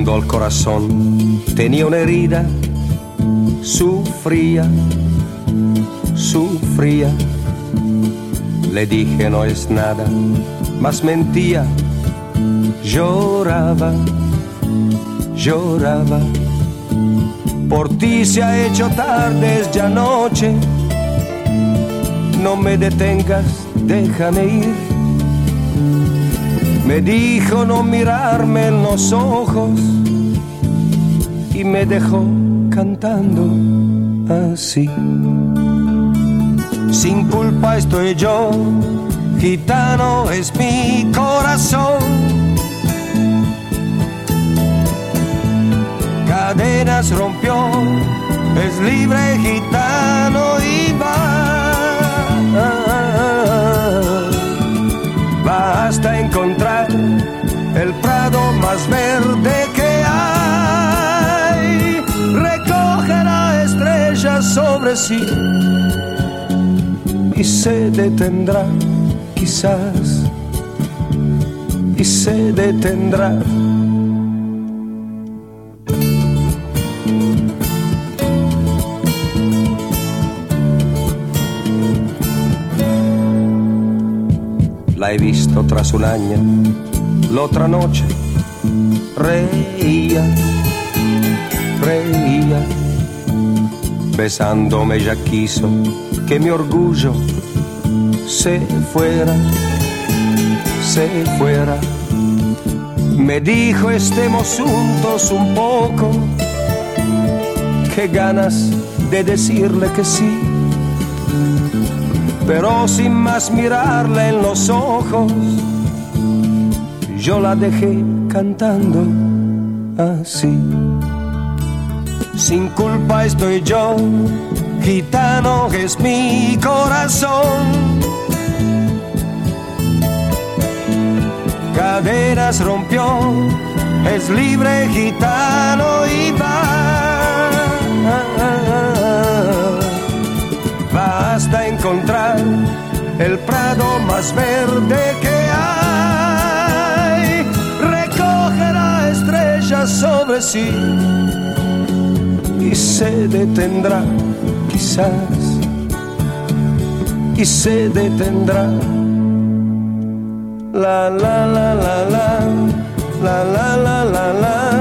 cuando el corazón tenía una herida, sufría. Le dije no es nada, mas mentía, lloraba. Por ti se ha hecho tarde, es ya noche, no me detengas, déjame ir. Me dijo no mirarme en los ojos y me dejó cantando así. Sin culpa estoy yo, gitano es mi corazón. Cadenas rompió, es libre gitano y va hasta encontrar el prado más verde que hay. Recogerá estrellas sobre sí y se detendrá, quizás, y se detendrá. La he visto tras un año, la otra noche reía, besándome ya quiso que mi orgullo se fuera. Me dijo estemos juntos un poco, qué ganas de decirle que sí, pero sin más mirarla en los ojos, yo la dejé cantando así. Sin culpa estoy yo, gitano es mi corazón. Cadenas rompió, es libre gitano y va hasta encontrar el prado más verde que hay. Recogerá estrellas sobre sí y se detendrá, quizás, y se detendrá. La la la la la la la la la la.